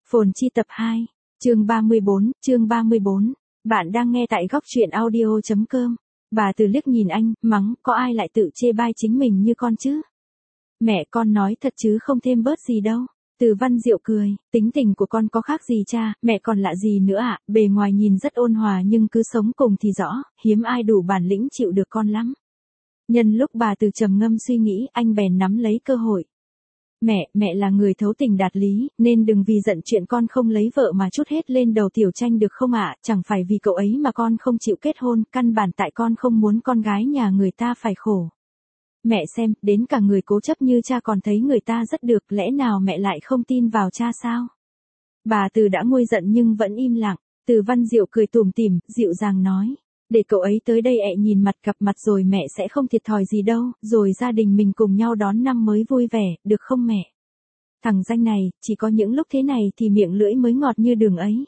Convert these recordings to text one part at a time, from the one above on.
Phồn chi tập 2, chương 34, bạn đang nghe tại góc truyện audio.com. Bà Từ liếc nhìn anh, mắng, có ai lại tự chê bai chính mình như con chứ? Mẹ con nói thật chứ không thêm bớt gì đâu. Từ Văn Diệu cười, tính tình của con có khác gì cha, mẹ còn lạ gì nữa ạ, bề ngoài nhìn rất ôn hòa nhưng cứ sống cùng thì rõ, hiếm ai đủ bản lĩnh chịu được con lắm. Nhân lúc bà Từ trầm ngâm suy nghĩ, anh bèn nắm lấy cơ hội. Mẹ là người thấu tình đạt lý, nên đừng vì giận chuyện con không lấy vợ mà trút hết lên đầu Tiểu Tranh được không ạ, chẳng phải vì cậu ấy mà con không chịu kết hôn, căn bản tại con không muốn con gái nhà người ta phải khổ. Mẹ xem, đến cả người cố chấp như cha còn thấy người ta rất được, lẽ nào mẹ lại không tin vào cha sao? Bà Từ đã nguôi giận nhưng vẫn im lặng. Từ Văn Diệu cười tủm tỉm, dịu dàng nói. Để cậu ấy tới đây nhìn mặt gặp mặt rồi mẹ sẽ không thiệt thòi gì đâu, rồi gia đình mình cùng nhau đón năm mới vui vẻ, được không mẹ? Thằng danh này, chỉ có những lúc thế này thì miệng lưỡi mới ngọt như đường ấy.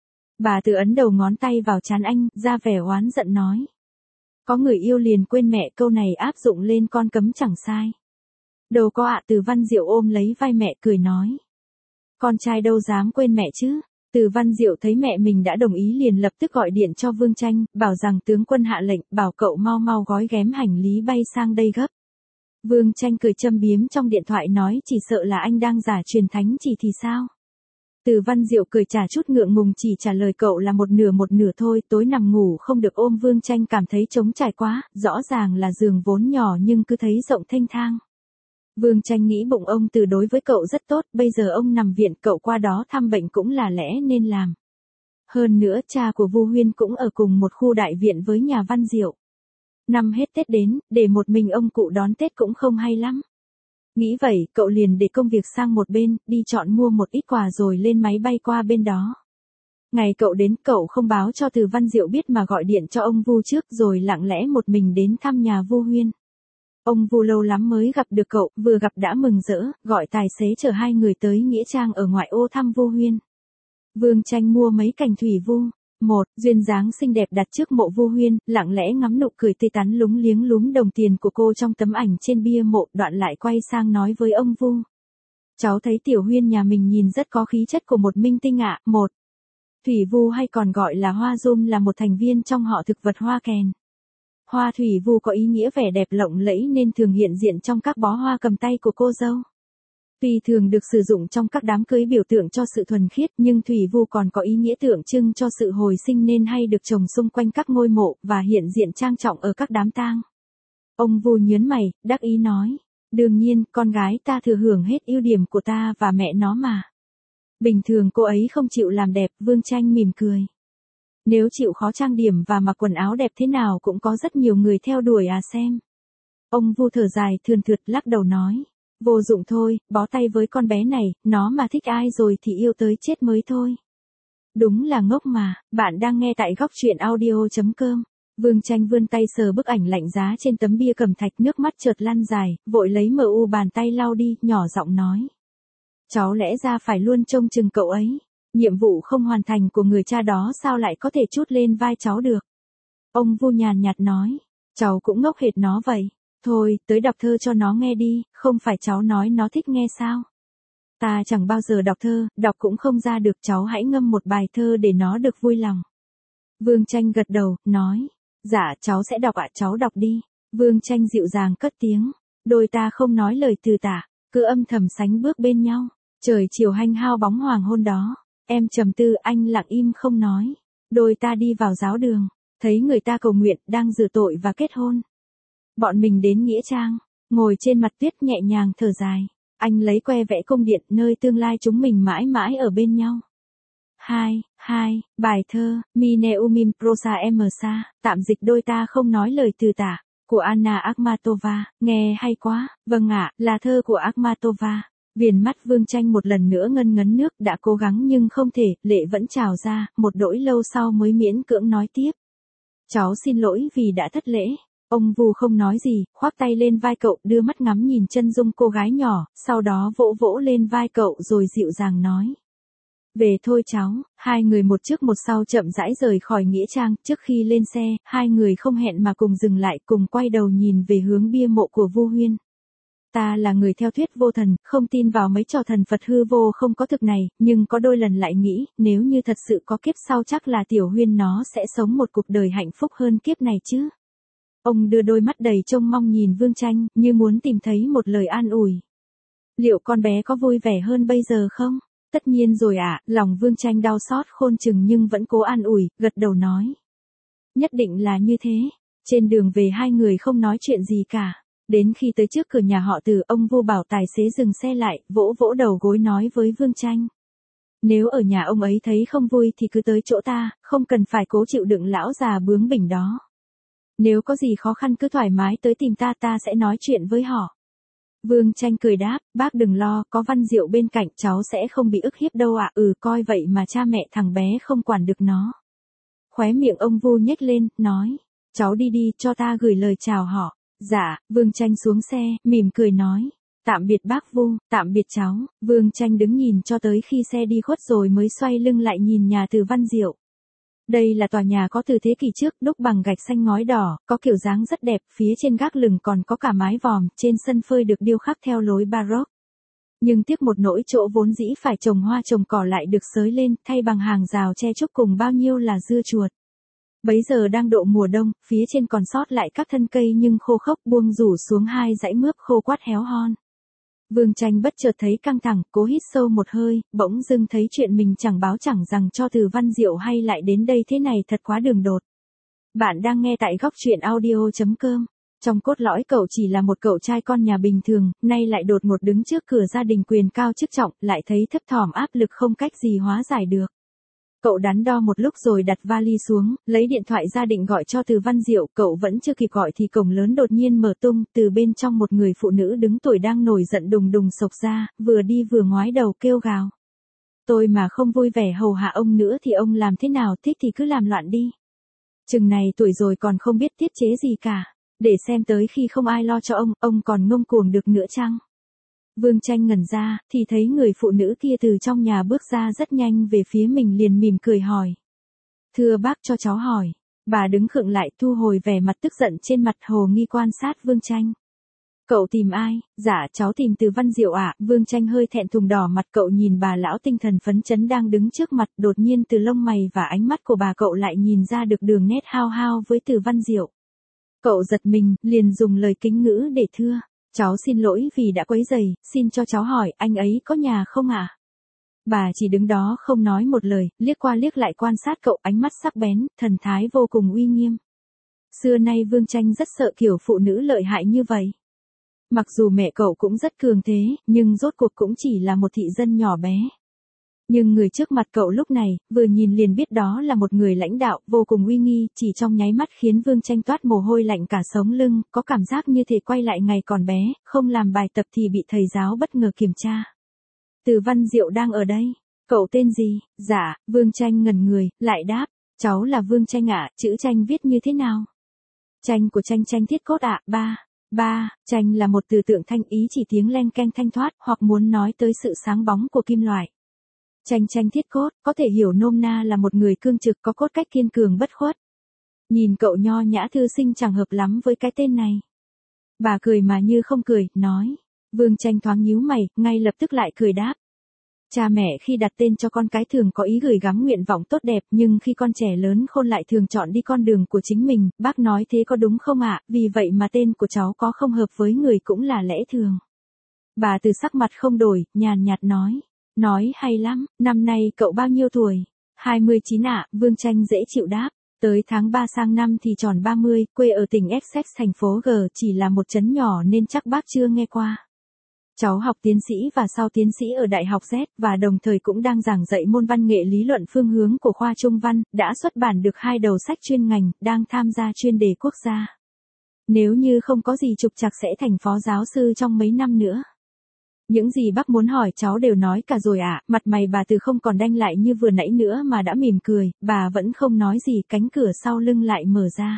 Bà Từ ấn đầu ngón tay vào trán anh, ra vẻ oán giận nói. Có người yêu liền quên mẹ, câu này áp dụng lên con cấm chẳng sai. Đâu có ạ. Từ Văn Diệu ôm lấy vai mẹ cười nói. Con trai đâu dám quên mẹ chứ. Từ Văn Diệu thấy mẹ mình đã đồng ý liền lập tức gọi điện cho Vương Tranh, bảo rằng tướng quân hạ lệnh, bảo cậu mau gói ghém hành lý bay sang đây gấp. Vương Tranh cười châm biếm trong điện thoại nói chỉ sợ là anh đang giả truyền thánh chỉ thì sao. Từ Văn Diệu cười chả chút ngượng ngùng chỉ trả lời cậu là một nửa thôi, tối nằm ngủ không được ôm Vương Tranh cảm thấy trống trải quá, rõ ràng là giường vốn nhỏ nhưng cứ thấy rộng thênh thang. Vương Tranh nghĩ bụng ông Từ đối với cậu rất tốt, bây giờ ông nằm viện cậu qua đó thăm bệnh cũng là lẽ nên làm. Hơn nữa cha của Vu Huyên cũng ở cùng một khu đại viện với nhà Văn Diệu. Năm hết Tết đến, để một mình ông cụ đón Tết cũng không hay lắm. Nghĩ vậy, cậu liền để công việc sang một bên, đi chọn mua một ít quà rồi lên máy bay qua bên đó. Ngày cậu đến, cậu không báo cho Từ Văn Diệu biết mà gọi điện cho ông Vu trước rồi lặng lẽ một mình đến thăm nhà Vu Huyên. Ông Vu lâu lắm mới gặp được cậu, vừa gặp đã mừng rỡ, gọi tài xế chở hai người tới nghĩa trang ở ngoại ô thăm Vu Huyên. Vương Tranh mua mấy cành thủy vu, một duyên dáng xinh đẹp đặt trước mộ Vu Huyên, lặng lẽ ngắm nụ cười tươi tắn lúng liếng lúm đồng tiền của cô trong tấm ảnh trên bia mộ, đoạn lại quay sang nói với ông Vu. Cháu thấy Tiểu Huyên nhà mình nhìn rất có khí chất của một minh tinh ạ. Một thủy vu hay còn gọi là hoa dum là một thành viên trong họ thực vật hoa kèn. Hoa thủy vu có ý nghĩa vẻ đẹp lộng lẫy nên thường hiện diện trong các bó hoa cầm tay của cô dâu. Tuy thường được sử dụng trong các đám cưới biểu tượng cho sự thuần khiết nhưng thủy vu còn có ý nghĩa tượng trưng cho sự hồi sinh nên hay được trồng xung quanh các ngôi mộ và hiện diện trang trọng ở các đám tang. Ông Vu nhớn mày, đắc ý nói. Đương nhiên, con gái ta thừa hưởng hết ưu điểm của ta và mẹ nó mà. Bình thường cô ấy không chịu làm đẹp, Vương Tranh mỉm cười. Nếu chịu khó trang điểm và mặc quần áo đẹp thế nào cũng có rất nhiều người theo đuổi xem. Ông Vu thở dài thườn thượt lắc đầu nói. Vô dụng thôi, bó tay với con bé này, nó mà thích ai rồi thì yêu tới chết mới thôi. Đúng là ngốc mà, bạn đang nghe tại góc truyện audio.com. Vương Tranh vươn tay sờ bức ảnh lạnh giá trên tấm bia cẩm thạch, nước mắt chợt lăn dài, vội lấy bàn tay lau đi, nhỏ giọng nói. Cháu lẽ ra phải luôn trông chừng cậu ấy. Nhiệm vụ không hoàn thành của người cha đó sao lại có thể trút lên vai cháu được. Ông Vu nhàn nhạt nói. Cháu cũng ngốc hệt nó vậy. Thôi, tới đọc thơ cho nó nghe đi, không phải cháu nói nó thích nghe sao? Ta chẳng bao giờ đọc thơ, đọc cũng không ra được, cháu hãy ngâm một bài thơ để nó được vui lòng. Vương Tranh gật đầu, nói. Dạ, cháu sẽ đọc ạ, cháu đọc đi. Vương Tranh dịu dàng cất tiếng. Đôi ta không nói lời từ tả, cứ âm thầm sánh bước bên nhau. Trời chiều hanh hao bóng hoàng hôn đó. Em trầm tư, anh lặng im không nói. Đôi ta đi vào giáo đường, thấy người ta cầu nguyện, đang rửa tội và kết hôn. Bọn mình đến nghĩa trang, ngồi trên mặt tuyết nhẹ nhàng thở dài. Anh lấy que vẽ cung điện nơi tương lai chúng mình mãi mãi ở bên nhau. Bài thơ, Mineumim prosa emsa, tạm dịch đôi ta không nói lời từ tả, của Anna Akhmatova, nghe hay quá, vâng ạ, là thơ của Akhmatova. Viền mắt Vương Tranh một lần nữa ngân ngấn nước, đã cố gắng nhưng không thể, lệ vẫn trào ra, một đỗi lâu sau mới miễn cưỡng nói tiếp. Cháu xin lỗi vì đã thất lễ. Ông Vu không nói gì, khoác tay lên vai cậu, đưa mắt ngắm nhìn chân dung cô gái nhỏ, sau đó vỗ lên vai cậu rồi dịu dàng nói. Về thôi cháu. Hai người một trước một sau chậm rãi rời khỏi nghĩa trang, trước khi lên xe, hai người không hẹn mà cùng dừng lại, cùng quay đầu nhìn về hướng bia mộ của Vu Huyên. Ta là người theo thuyết vô thần, không tin vào mấy trò thần Phật hư vô không có thực này, nhưng có đôi lần lại nghĩ, nếu như thật sự có kiếp sau chắc là Tiểu Huyên nó sẽ sống một cuộc đời hạnh phúc hơn kiếp này chứ. Ông đưa đôi mắt đầy trông mong nhìn Vương Tranh, như muốn tìm thấy một lời an ủi. Liệu con bé có vui vẻ hơn bây giờ không? Tất nhiên rồi ạ, lòng Vương Tranh đau xót khôn chừng nhưng vẫn cố an ủi, gật đầu nói. Nhất định là như thế. Trên đường về hai người không nói chuyện gì cả. Đến khi tới trước cửa nhà họ Từ, ông Vu bảo tài xế dừng xe lại, vỗ vỗ đầu gối nói với Vương Tranh. Nếu ở nhà ông ấy thấy không vui thì cứ tới chỗ ta, không cần phải cố chịu đựng lão già bướng bỉnh đó. Nếu có gì khó khăn cứ thoải mái tới tìm ta, ta sẽ nói chuyện với họ. Vương Tranh cười đáp, bác đừng lo, có Văn Diệu bên cạnh cháu sẽ không bị ức hiếp đâu ạ. Coi vậy mà cha mẹ thằng bé không quản được nó. Khóe miệng ông Vu nhếch lên, nói, cháu đi đi, cho ta gửi lời chào họ. Dạ, Vương Tranh xuống xe, mỉm cười nói, tạm biệt bác Vu, tạm biệt cháu. Vương Tranh đứng nhìn cho tới khi xe đi khuất rồi mới xoay lưng lại nhìn nhà Từ Văn Diệu. Đây là tòa nhà có từ thế kỷ trước, đúc bằng gạch xanh ngói đỏ, có kiểu dáng rất đẹp, phía trên gác lửng còn có cả mái vòm, trên sân phơi được điêu khắc theo lối baroque. Nhưng tiếc một nỗi chỗ vốn dĩ phải trồng hoa trồng cỏ lại được xới lên, thay bằng hàng rào che chúc cùng bao nhiêu là dưa chuột. Bấy giờ đang độ mùa đông, phía trên còn sót lại các thân cây nhưng khô khốc buông rủ xuống hai dãy mướp khô quắt héo hon. Vương Tranh bất chợt thấy căng thẳng, cố hít sâu một hơi, bỗng dưng thấy chuyện mình chẳng báo chẳng rằng cho Từ Văn Diệu hay lại đến đây thế này thật quá đường đột. Bạn đang nghe tại góc truyện audio.com. Trong cốt lõi cậu chỉ là một cậu trai con nhà bình thường, nay lại đột ngột đứng trước cửa gia đình quyền cao chức trọng, lại thấy thấp thỏm áp lực không cách gì hóa giải được. Cậu đắn đo một lúc rồi đặt vali xuống, lấy điện thoại ra định gọi cho Từ Văn Diệu, cậu vẫn chưa kịp gọi thì cổng lớn đột nhiên mở tung, từ bên trong một người phụ nữ đứng tuổi đang nổi giận đùng đùng xộc ra, vừa đi vừa ngoái đầu kêu gào. Tôi mà không vui vẻ hầu hạ ông nữa thì ông làm thế nào, thích thì cứ làm loạn đi. Chừng này tuổi rồi còn không biết tiết chế gì cả, để xem tới khi không ai lo cho ông còn ngông cuồng được nữa chăng? Vương Tranh ngẩn ra, thì thấy người phụ nữ kia từ trong nhà bước ra rất nhanh về phía mình liền mỉm cười hỏi. Thưa bác cho cháu hỏi. Bà đứng khựng lại thu hồi vẻ mặt tức giận trên mặt hồ nghi quan sát Vương Tranh. Cậu tìm ai? Dạ cháu tìm Từ Văn Diệu ạ. Vương Tranh hơi thẹn thùng đỏ mặt, cậu nhìn bà lão tinh thần phấn chấn đang đứng trước mặt, đột nhiên từ lông mày và ánh mắt của bà cậu lại nhìn ra được đường nét hao hao với Từ Văn Diệu. Cậu giật mình, liền dùng lời kính ngữ để thưa. Cháu xin lỗi vì đã quấy rầy, xin cho cháu hỏi anh ấy có nhà không ạ? Bà chỉ đứng đó không nói một lời, liếc qua liếc lại quan sát cậu, ánh mắt sắc bén, thần thái vô cùng uy nghiêm. Xưa nay Vương Tranh rất sợ kiểu phụ nữ lợi hại như vậy. Mặc dù mẹ cậu cũng rất cường thế, nhưng rốt cuộc cũng chỉ là một thị dân nhỏ bé. Nhưng người trước mặt cậu lúc này, vừa nhìn liền biết đó là một người lãnh đạo, vô cùng uy nghi, chỉ trong nháy mắt khiến Vương Tranh toát mồ hôi lạnh cả sống lưng, có cảm giác như thể quay lại ngày còn bé, không làm bài tập thì bị thầy giáo bất ngờ kiểm tra. Từ Văn Diệu đang ở đây. Cậu tên gì? Dạ, Vương Tranh ngẩn người, lại đáp, cháu là Vương Tranh ạ, chữ Tranh viết như thế nào? Tranh của Tranh Tranh Thiết Cốt ạ. Ba, tranh là một từ tượng thanh, ý chỉ tiếng len keng thanh thoát, hoặc muốn nói tới sự sáng bóng của kim loại. Tranh Tranh Thiết Cốt, có thể hiểu nôm na là một người cương trực có cốt cách kiên cường bất khuất. Nhìn cậu nho nhã thư sinh chẳng hợp lắm với cái tên này. Bà cười mà như không cười, nói. Vương Tranh thoáng nhíu mày, ngay lập tức lại cười đáp. Cha mẹ khi đặt tên cho con cái thường có ý gửi gắm nguyện vọng tốt đẹp, nhưng khi con trẻ lớn khôn lại thường chọn đi con đường của chính mình, bác nói thế có đúng không ạ? Vì vậy mà tên của cháu có không hợp với người cũng là lẽ thường. Bà Từ sắc mặt không đổi, nhàn nhạt nói. Nói hay lắm, năm nay cậu bao nhiêu tuổi? 29 ạ, Vương Tranh dễ chịu đáp. Tới tháng 3 sang năm thì tròn 30, quê ở tỉnh Essex thành phố G, chỉ là một trấn nhỏ nên chắc bác chưa nghe qua. Cháu học tiến sĩ và sau tiến sĩ ở Đại học Z và đồng thời cũng đang giảng dạy môn văn nghệ lý luận phương hướng của khoa Trung văn, đã xuất bản được 2 đầu sách chuyên ngành, đang tham gia chuyên đề quốc gia. Nếu như không có gì trục trặc sẽ thành phó giáo sư trong mấy năm nữa. Những gì bác muốn hỏi cháu đều nói cả rồi ạ. Mặt mày bà Từ không còn đanh lại như vừa nãy nữa mà đã mỉm cười, bà vẫn không nói gì, cánh cửa sau lưng lại mở ra.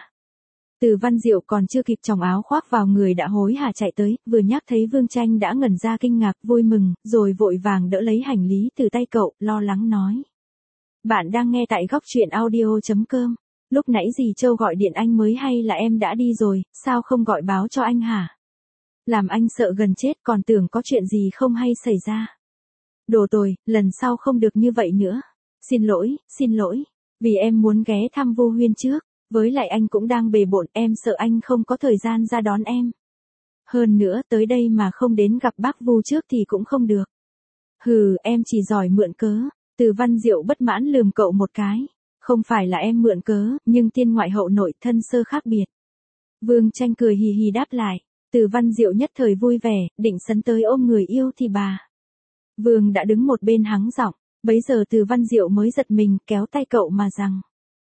Từ Văn Diệu còn chưa kịp choàng áo khoác vào người đã hối hả chạy tới, vừa nhắc thấy Vương Tranh đã ngẩn ra kinh ngạc, vui mừng, rồi vội vàng đỡ lấy hành lý từ tay cậu, lo lắng nói. Bạn đang nghe tại góc truyện audio.com. Lúc nãy dì Châu gọi điện anh mới hay là em đã đi rồi, sao không gọi báo cho anh hả? Làm anh sợ gần chết còn tưởng có chuyện gì không hay xảy ra. Đồ tồi, lần sau không được như vậy nữa. Xin lỗi. Vì em muốn ghé thăm Vô Huyên trước. Với lại anh cũng đang bề bộn, em sợ anh không có thời gian ra đón em. Hơn nữa tới đây mà không đến gặp bác Vu trước thì cũng không được. Hừ, em chỉ giỏi mượn cớ. Từ Văn Diệu bất mãn lườm cậu một cái. Không phải là em mượn cớ, nhưng tiên ngoại hậu nội thân sơ khác biệt. Vương Tranh cười hì hì đáp lại. Từ Văn Diệu nhất thời vui vẻ, định sấn tới ôm người yêu thì bà. Vương đã đứng một bên hắng giọng. Bấy giờ Từ Văn Diệu mới giật mình kéo tay cậu mà rằng.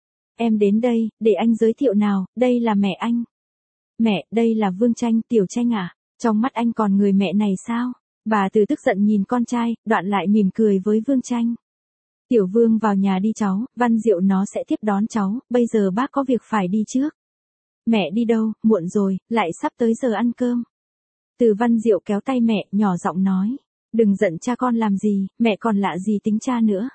Em đến đây, để anh giới thiệu nào, đây là mẹ anh. Mẹ, đây là Vương Tranh, Tiểu Tranh à? Trong mắt anh còn người mẹ này sao? Bà Từ tức giận nhìn con trai, đoạn lại mỉm cười với Vương Tranh. Tiểu Vương vào nhà đi cháu, Văn Diệu nó sẽ tiếp đón cháu, bây giờ bác có việc phải đi trước. Mẹ đi đâu, muộn rồi, lại sắp tới giờ ăn cơm. Từ Văn Diệu kéo tay mẹ, nhỏ giọng nói. Đừng giận cha con làm gì, mẹ còn lạ gì tính cha nữa.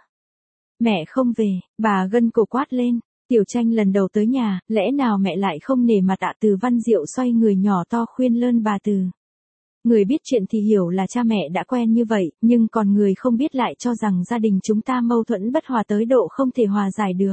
Mẹ không về, bà gân cổ quát lên. Tiểu Tranh lần đầu tới nhà, lẽ nào mẹ lại không nể mặt ạ? Từ Văn Diệu xoay người nhỏ to khuyên lơn bà Từ. Người biết chuyện thì hiểu là cha mẹ đã quen như vậy, nhưng còn người không biết lại cho rằng gia đình chúng ta mâu thuẫn bất hòa tới độ không thể hòa giải được.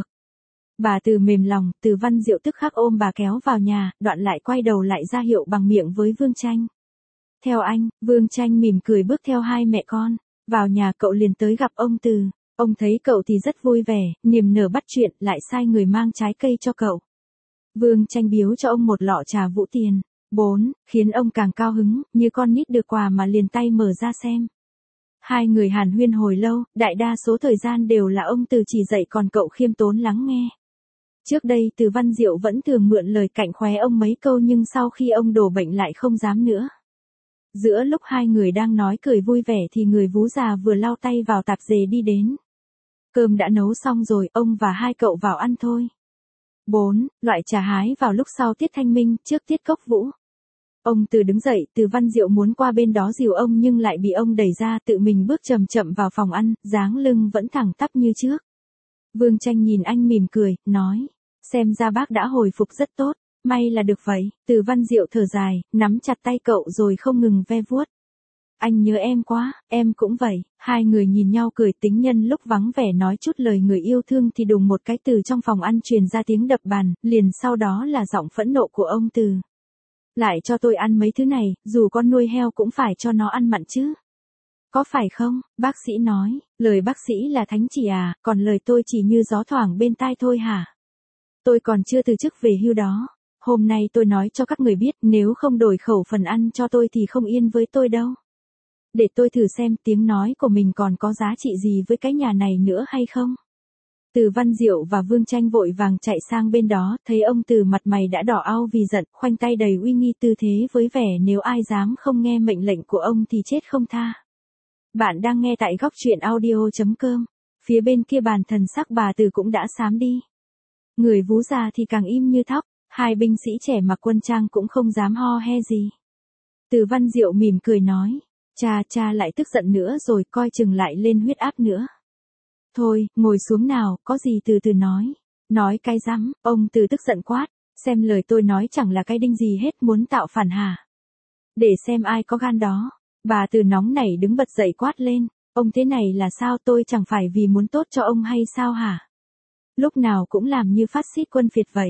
Bà Từ mềm lòng, Từ Văn Diệu tức khắc ôm bà kéo vào nhà, đoạn lại quay đầu lại ra hiệu bằng miệng với Vương Tranh. Theo anh, Vương Tranh mỉm cười bước theo hai mẹ con. Vào nhà cậu liền tới gặp ông Từ. Ông thấy cậu thì rất vui vẻ, niềm nở bắt chuyện, lại sai người mang trái cây cho cậu. Vương Tranh biếu cho ông một lọ trà Vũ Tiền. 4, khiến ông càng cao hứng, như con nít được quà mà liền tay mở ra xem. Hai người hàn huyên hồi lâu, đại đa số thời gian đều là ông Từ chỉ dạy còn cậu khiêm tốn lắng nghe. Trước đây Từ Văn Diệu vẫn thường mượn lời cạnh khóe ông mấy câu nhưng sau khi ông đổ bệnh lại không dám nữa. Giữa lúc hai người đang nói cười vui vẻ thì người vú già vừa lau tay vào tạp dề đi đến. Cơm đã nấu xong rồi, ông và hai cậu vào ăn thôi. 4. Loại trà hái vào lúc sau tiết thanh minh, trước tiết cốc vũ. Ông Từ đứng dậy, Từ Văn Diệu muốn qua bên đó dìu ông nhưng lại bị ông đẩy ra, tự mình bước chậm chậm vào phòng ăn, dáng lưng vẫn thẳng tắp như trước. Vương Tranh nhìn anh mỉm cười, nói, xem ra bác đã hồi phục rất tốt, may là được vậy. Từ Văn Diệu thở dài, nắm chặt tay cậu rồi không ngừng ve vuốt. Anh nhớ em quá, em cũng vậy. Hai người nhìn nhau cười, tính nhân lúc vắng vẻ nói chút lời người yêu thương thì đùng một cái từ trong phòng ăn truyền ra tiếng đập bàn, liền sau đó là giọng phẫn nộ của ông Từ. Lại cho tôi ăn mấy thứ này, dù con nuôi heo cũng phải cho nó ăn mặn chứ. Có phải không? Bác sĩ nói, lời bác sĩ là thánh chỉ à, còn lời tôi chỉ như gió thoảng bên tai thôi hả? Tôi còn chưa từ chức về hưu đó. Hôm nay tôi nói cho các người biết, nếu không đổi khẩu phần ăn cho tôi thì không yên với tôi đâu. Để tôi thử xem tiếng nói của mình còn có giá trị gì với cái nhà này nữa hay không. Từ Văn Diệu và Vương Tranh vội vàng chạy sang bên đó, thấy ông Từ mặt mày đã đỏ au vì giận, khoanh tay đầy uy nghi tư thế với vẻ nếu ai dám không nghe mệnh lệnh của ông thì chết không tha. Bạn đang nghe tại góc truyện audio.com. Phía bên kia bàn thần sắc bà Từ cũng đã xám đi. Người vú già thì càng im như thóc, hai binh sĩ trẻ mặc quân trang cũng không dám ho he gì. Từ Văn Diệu mỉm cười nói, cha lại tức giận nữa rồi, coi chừng lại lên huyết áp nữa. Thôi, ngồi xuống nào, có gì từ từ nói. Nói cái rắm, ông Từ tức giận quát, xem lời tôi nói chẳng là cái đinh gì hết, muốn tạo phản hả? Để xem ai có gan đó. Bà Từ nóng nảy đứng bật dậy quát lên, ông thế này là sao, tôi chẳng phải vì muốn tốt cho ông hay sao hả? Lúc nào cũng làm như phát xít quân Việt vậy.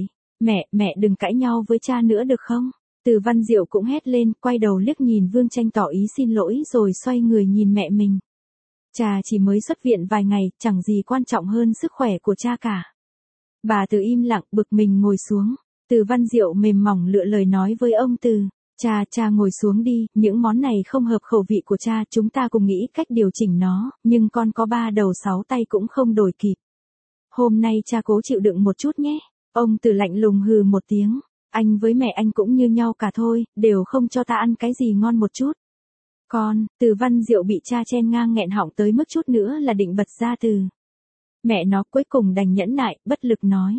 Mẹ đừng cãi nhau với cha nữa được không? Từ Văn Diệu cũng hét lên, quay đầu liếc nhìn Vương Tranh tỏ ý xin lỗi rồi xoay người nhìn mẹ mình. Cha chỉ mới xuất viện vài ngày, chẳng gì quan trọng hơn sức khỏe của cha cả. Bà Từ im lặng bực mình ngồi xuống. Từ Văn Diệu mềm mỏng lựa lời nói với ông Từ. Cha ngồi xuống đi, những món này không hợp khẩu vị của cha, chúng ta cùng nghĩ cách điều chỉnh nó, nhưng con có 3 đầu 6 tay cũng không đổi kịp. Hôm nay cha cố chịu đựng một chút nhé. Ông Từ lạnh lùng hừ một tiếng. Anh với mẹ anh cũng như nhau cả thôi, đều không cho ta ăn cái gì ngon một chút. Con, Từ Văn Diệu bị cha chen ngang nghẹn họng tới mức chút nữa là định bật ra từ. Mẹ nó cuối cùng đành nhẫn nại, bất lực nói.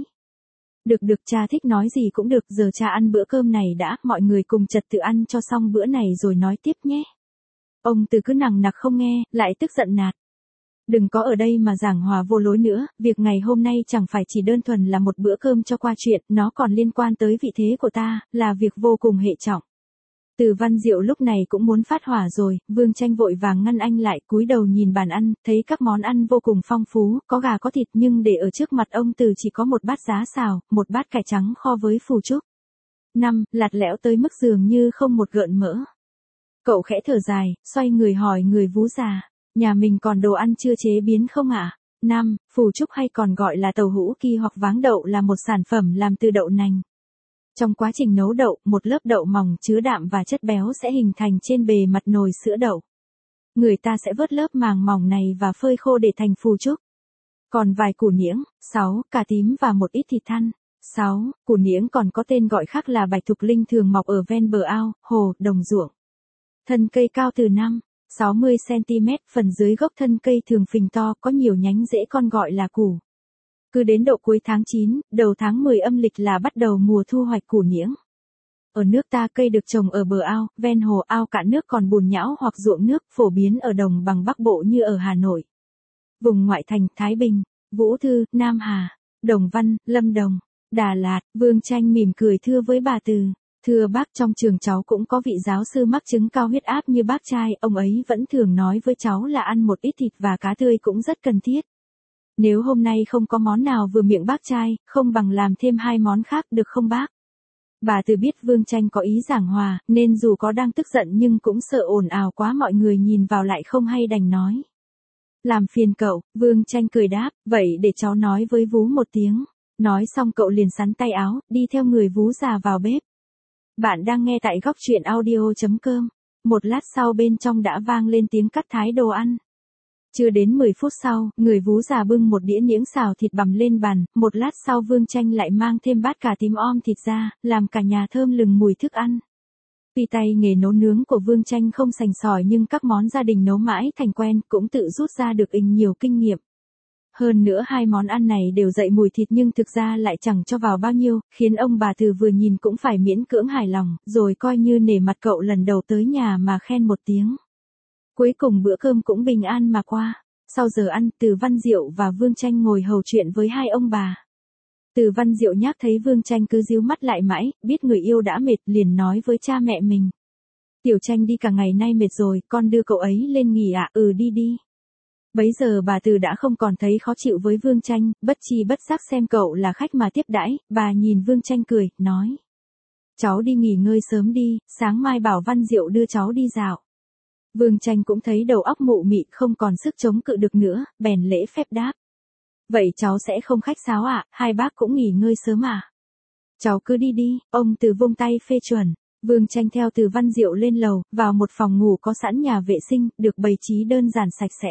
Được cha thích nói gì cũng được, giờ cha ăn bữa cơm này đã, mọi người cùng trật tự ăn cho xong bữa này rồi nói tiếp nhé. Ông Từ cứ nằng nặc không nghe, lại tức giận nạt. Đừng có ở đây mà giảng hòa vô lối nữa, việc ngày hôm nay chẳng phải chỉ đơn thuần là một bữa cơm cho qua chuyện, nó còn liên quan tới vị thế của ta, là việc vô cùng hệ trọng. Từ Văn Diệu lúc này cũng muốn phát hỏa rồi, Vương Tranh vội vàng ngăn anh lại, cúi đầu nhìn bàn ăn, thấy các món ăn vô cùng phong phú, có gà có thịt nhưng để ở trước mặt ông Từ chỉ có một bát giá xào, một bát cải trắng kho với phù trúc. 5. Lạt lẽo tới mức dường như không một gợn mỡ. Cậu khẽ thở dài, xoay người hỏi người vú già, nhà mình còn đồ ăn chưa chế biến không ạ? 5. Phù trúc hay còn gọi là tàu hũ ki hoặc váng đậu là một sản phẩm làm từ đậu nành. Trong quá trình nấu đậu, một lớp đậu mỏng chứa đạm và chất béo sẽ hình thành trên bề mặt nồi sữa đậu. Người ta sẽ vớt lớp màng mỏng này và phơi khô để thành phù trúc. Còn vài củ niễng, 6. Cà tím và một ít thịt thăn. 6. Củ niễng còn có tên gọi khác là bạch thục linh, thường mọc ở ven bờ ao, hồ, đồng ruộng. Thân cây cao từ 5-60 cm, phần dưới gốc thân cây thường phình to, có nhiều nhánh rễ con gọi là củ. Cứ đến độ cuối tháng 9, đầu tháng 10 âm lịch là bắt đầu mùa thu hoạch củ niễng. Ở nước ta cây được trồng ở bờ ao, ven hồ, ao cạn nước còn bùn nhão hoặc ruộng nước, phổ biến ở đồng bằng Bắc Bộ như ở Hà Nội, vùng ngoại thành, Thái Bình, Vũ Thư, Nam Hà, Đồng Văn, Lâm Đồng, Đà Lạt. Vương Tranh mỉm cười thưa với bà Từ. Thưa bác, trong trường cháu cũng có vị giáo sư mắc chứng cao huyết áp như bác trai, ông ấy vẫn thường nói với cháu là ăn một ít thịt và cá tươi cũng rất cần thiết. Nếu hôm nay không có món nào vừa miệng bác trai, không bằng làm thêm 2 món khác được không bác? Bà Từ biết Vương Tranh có ý giảng hòa, nên dù có đang tức giận nhưng cũng sợ ồn ào quá mọi người nhìn vào lại không hay đành nói. Làm phiền cậu, Vương Tranh cười đáp, vậy để cháu nói với vú một tiếng. Nói xong cậu liền xắn tay áo, đi theo người vú già vào bếp. Bạn đang nghe tại góc truyện audio.com. Một lát sau bên trong đã vang lên tiếng cắt thái đồ ăn. Chưa đến 10 phút sau, người vú già bưng một đĩa niễng xào thịt bằm lên bàn, một lát sau Vương Tranh lại mang thêm bát cà tím om thịt ra, làm cả nhà thơm lừng mùi thức ăn. Tuy tay nghề nấu nướng của Vương Tranh không sành sỏi nhưng các món gia đình nấu mãi thành quen, cũng tự rút ra được nhiều kinh nghiệm. Hơn nữa 2 món ăn này đều dậy mùi thịt nhưng thực ra lại chẳng cho vào bao nhiêu, khiến ông bà Từ vừa nhìn cũng phải miễn cưỡng hài lòng, rồi coi như nể mặt cậu lần đầu tới nhà mà khen một tiếng. Cuối cùng bữa cơm cũng bình an mà qua. Sau giờ ăn, Từ Văn Diệu và Vương Tranh ngồi hầu chuyện với hai ông bà. Từ Văn Diệu nhác thấy Vương Tranh cứ díu mắt lại mãi, biết người yêu đã mệt liền nói với cha mẹ mình. Tiểu Tranh đi cả ngày nay mệt rồi, con đưa cậu ấy lên nghỉ ạ. Đi đi. Bấy giờ bà Từ đã không còn thấy khó chịu với Vương Tranh, bất chi bất giác xem cậu là khách mà tiếp đãi, bà nhìn Vương Tranh cười, nói. Cháu đi nghỉ ngơi sớm đi, sáng mai bảo Văn Diệu đưa cháu đi dạo. Vương Tranh cũng thấy đầu óc mụ mị không còn sức chống cự được nữa, bèn lễ phép đáp. Vậy cháu sẽ không khách sáo ạ, hai bác cũng nghỉ ngơi sớm à? Cháu cứ đi đi, ông Từ vung tay phê chuẩn. Vương Tranh theo Từ Văn Diệu lên lầu, vào một phòng ngủ có sẵn nhà vệ sinh, được bày trí đơn giản sạch sẽ.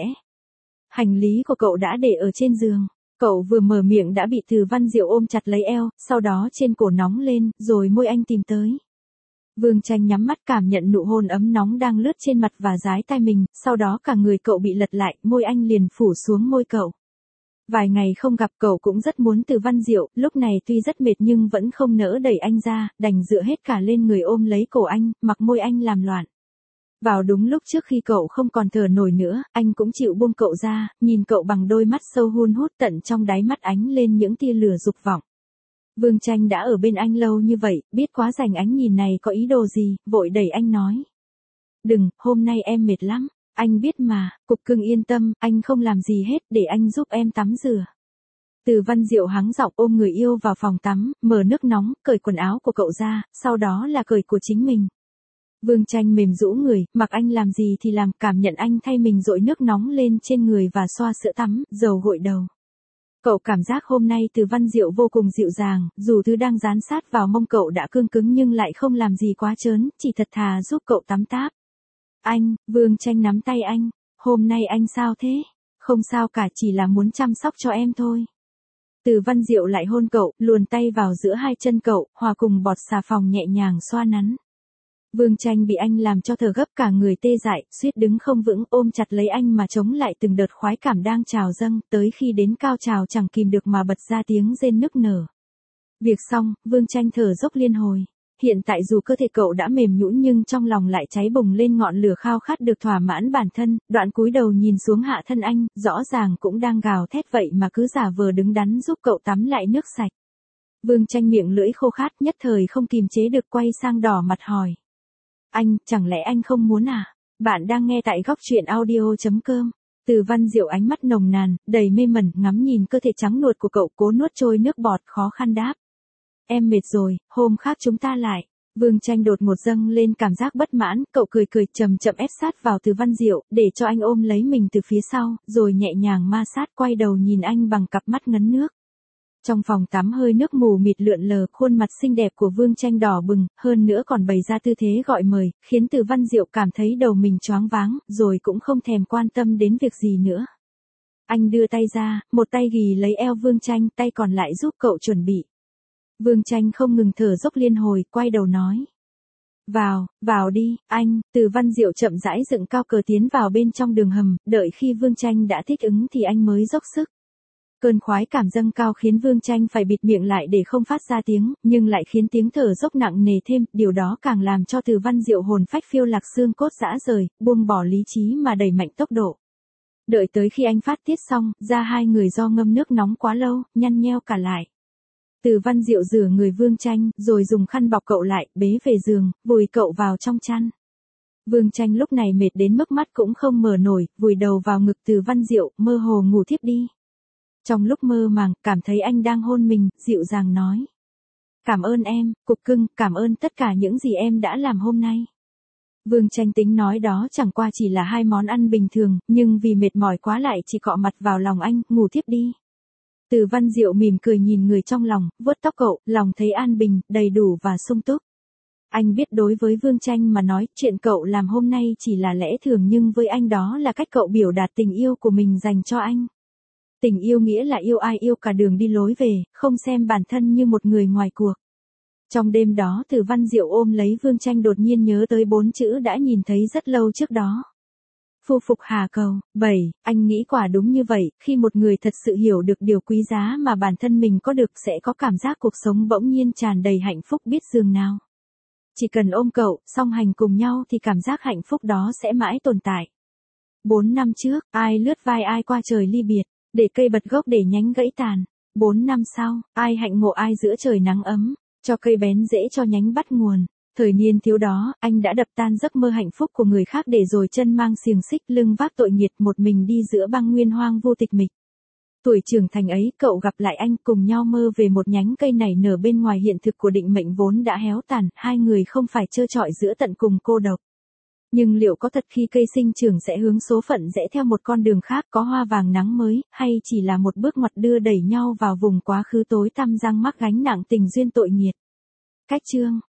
Hành lý của cậu đã để ở trên giường. Cậu vừa mở miệng đã bị Từ Văn Diệu ôm chặt lấy eo, sau đó trên cổ nóng lên, rồi môi anh tìm tới. Vương Tranh nhắm mắt cảm nhận nụ hôn ấm nóng đang lướt trên mặt và dái tai mình, sau đó cả người cậu bị lật lại, môi anh liền phủ xuống môi cậu. Vài ngày không gặp cậu cũng rất muốn Từ Văn Diệu, lúc này tuy rất mệt nhưng vẫn không nỡ đẩy anh ra, đành dựa hết cả lên người ôm lấy cổ anh, mặc môi anh làm loạn. Vào đúng lúc trước khi cậu không còn thở nổi nữa, anh cũng chịu buông cậu ra, nhìn cậu bằng đôi mắt sâu hun hút, tận trong đáy mắt ánh lên những tia lửa dục vọng. Vương Tranh đã ở bên anh lâu như vậy, biết quá rành ánh nhìn này có ý đồ gì, vội đẩy anh nói. Đừng, hôm nay em mệt lắm, anh biết mà, cục cưng yên tâm, anh không làm gì hết, để anh giúp em tắm rửa. Từ Văn Diệu hắng giọng ôm người yêu vào phòng tắm, mở nước nóng, cởi quần áo của cậu ra, sau đó là cởi của chính mình. Vương Tranh mềm rũ người, mặc anh làm gì thì làm, cảm nhận anh thay mình dội nước nóng lên trên người và xoa sữa tắm, dầu gội đầu. Cậu cảm giác hôm nay Từ Văn Diệu vô cùng dịu dàng, dù thứ đang dán sát vào mông cậu đã cương cứng nhưng lại không làm gì quá trớn, chỉ thật thà giúp cậu tắm táp. Anh, Vương Tranh nắm tay anh, hôm nay anh sao thế? Không sao cả, chỉ là muốn chăm sóc cho em thôi. Từ Văn Diệu lại hôn cậu, luồn tay vào giữa hai chân cậu, hòa cùng bọt xà phòng nhẹ nhàng xoa nắn. Vương Tranh bị anh làm cho thở gấp cả người tê dại, suýt đứng không vững, ôm chặt lấy anh mà chống lại từng đợt khoái cảm đang trào dâng, tới khi đến cao trào chẳng kìm được mà bật ra tiếng rên nức nở. Việc xong, Vương Tranh thở dốc liên hồi. Hiện tại dù cơ thể cậu đã mềm nhũn nhưng trong lòng lại cháy bùng lên ngọn lửa khao khát được thỏa mãn bản thân, đoạn cúi đầu nhìn xuống hạ thân anh, rõ ràng cũng đang gào thét vậy mà cứ giả vờ đứng đắn giúp cậu tắm lại nước sạch. Vương Tranh miệng lưỡi khô khát nhất thời không kìm chế được quay sang đỏ mặt hỏi. Anh, chẳng lẽ anh không muốn à? Bạn đang nghe tại góc truyện audio.com. Từ Văn Diệu ánh mắt nồng nàn, đầy mê mẩn, ngắm nhìn cơ thể trắng nuột của cậu, cố nuốt trôi nước bọt, khó khăn đáp. Em mệt rồi, hôm khác chúng ta lại. Vương Tranh đột ngột dâng lên cảm giác bất mãn, cậu cười cười chậm chậm ép sát vào Từ Văn Diệu, để cho anh ôm lấy mình từ phía sau, rồi nhẹ nhàng ma sát, quay đầu nhìn anh bằng cặp mắt ngấn nước. Trong phòng tắm hơi nước mù mịt lượn lờ, khuôn mặt xinh đẹp của Vương Tranh đỏ bừng, hơn nữa còn bày ra tư thế gọi mời, khiến Từ Văn Diệu cảm thấy đầu mình choáng váng, rồi cũng không thèm quan tâm đến việc gì nữa. Anh đưa tay ra, một tay ghì lấy eo Vương Tranh, tay còn lại giúp cậu chuẩn bị. Vương Tranh không ngừng thở dốc liên hồi, quay đầu nói. Vào đi, anh. Từ Văn Diệu chậm rãi dựng cao cờ tiến vào bên trong đường hầm, đợi khi Vương Tranh đã thích ứng thì anh mới dốc sức. Cơn khoái cảm dâng cao khiến Vương Tranh phải bịt miệng lại để không phát ra tiếng, nhưng lại khiến tiếng thở dốc nặng nề thêm, điều đó càng làm cho Từ Văn Diệu hồn phách phiêu lạc, xương cốt rã rời, buông bỏ lý trí mà đẩy mạnh tốc độ. Đợi tới khi anh phát tiết xong, da hai người do ngâm nước nóng quá lâu, nhăn nheo cả lại. Từ Văn Diệu rửa người Vương Tranh, rồi dùng khăn bọc cậu lại, bế về giường, vùi cậu vào trong chăn. Vương Tranh lúc này mệt đến mức mắt cũng không mở nổi, vùi đầu vào ngực Từ Văn Diệu, mơ hồ ngủ thiếp đi. Trong lúc mơ màng, cảm thấy anh đang hôn mình, dịu dàng nói. Cảm ơn em, cục cưng, cảm ơn tất cả những gì em đã làm hôm nay. Vương Tranh tính nói đó chẳng qua chỉ là 2 món ăn bình thường, nhưng vì mệt mỏi quá lại chỉ cọ mặt vào lòng anh, ngủ thiếp đi. Từ Văn Diệu mỉm cười nhìn người trong lòng, vuốt tóc cậu, lòng thấy an bình, đầy đủ và sung túc. Anh biết đối với Vương Tranh mà nói, chuyện cậu làm hôm nay chỉ là lẽ thường, nhưng với anh đó là cách cậu biểu đạt tình yêu của mình dành cho anh. Tình yêu nghĩa là yêu ai yêu cả đường đi lối về, không xem bản thân như một người ngoài cuộc. Trong đêm đó Từ Văn Diệu ôm lấy Vương Tranh, đột nhiên nhớ tới 4 chữ đã nhìn thấy rất lâu trước đó. Phu phục hà cầu. 7. Anh nghĩ quả đúng như vậy, khi một người thật sự hiểu được điều quý giá mà bản thân mình có được sẽ có cảm giác cuộc sống bỗng nhiên tràn đầy hạnh phúc biết dường nào. Chỉ cần ôm cậu, song hành cùng nhau thì cảm giác hạnh phúc đó sẽ mãi tồn tại. 4 năm trước, ai lướt vai ai qua trời ly biệt, để cây bật gốc để nhánh gãy tàn. 4 năm sau, ai hạnh ngộ ai giữa trời nắng ấm, cho cây bén rễ cho nhánh bắt nguồn. Thời niên thiếu đó, anh đã đập tan giấc mơ hạnh phúc của người khác để rồi chân mang xiềng xích, lưng vác tội nghiệt, một mình đi giữa băng nguyên hoang vu tịch mịch. Tuổi trưởng thành ấy, cậu gặp lại anh, cùng nhau mơ về một nhánh cây nảy nở bên ngoài hiện thực của định mệnh vốn đã héo tàn, hai người không phải trơ trọi giữa tận cùng cô độc. Nhưng liệu có thật khi cây sinh trưởng sẽ hướng số phận rẽ theo một con đường khác, có hoa vàng nắng mới, hay chỉ là một bước ngoặt đưa đẩy nhau vào vùng quá khứ tối tăm, giăng mắc gánh nặng tình duyên tội nghiệt? Cách chương